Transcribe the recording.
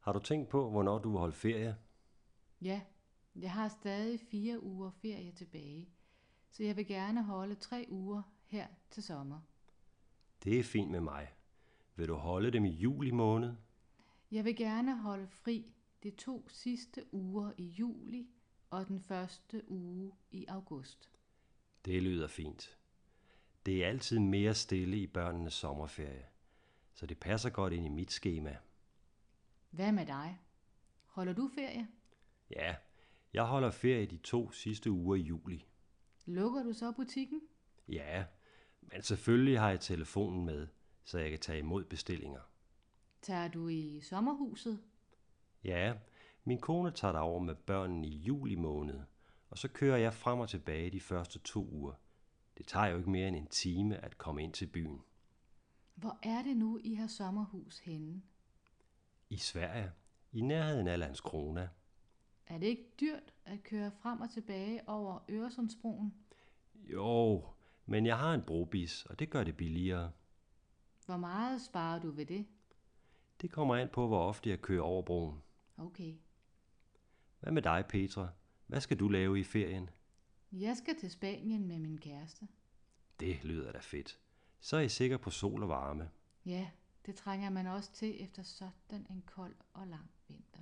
Har du tænkt på, hvornår du vil holde ferie? Ja, jeg har stadig 4 uger ferie tilbage, så jeg vil gerne holde 3 uger her til sommer. Det er fint med mig. Vil du holde dem i juli måned? Jeg vil gerne holde fri de 2 sidste uger i juli og den første uge i august. Det lyder fint. Det er altid mere stille i børnenes sommerferie, så det passer godt ind i mit skema. Hvad med dig? Holder du ferie? Ja, jeg holder ferie de 2 sidste uger i juli. Lukker du så butikken? Ja, men selvfølgelig har jeg telefonen med, så jeg kan tage imod bestillinger. Tager du i sommerhuset? Ja, min kone tager derover med børnene i juli måned, og så kører jeg frem og tilbage de første 2 uger. Det tager jo ikke mere end en time at komme ind til byen. Hvor er det nu, I har sommerhus henne? I Sverige, i nærheden af Landskrona. Er det ikke dyrt at køre frem og tilbage over Øresundsbroen? Jo, men jeg har en brobis, og det gør det billigere. Hvor meget sparer du ved det? Det kommer an på, hvor ofte jeg kører over broen. Okay. Hvad med dig, Petra? Hvad skal du lave i ferien? Jeg skal til Spanien med min kæreste. Det lyder da fedt. Så er I sikker på sol og varme. Ja, det trænger man også til efter sådan en kold og lang vinter.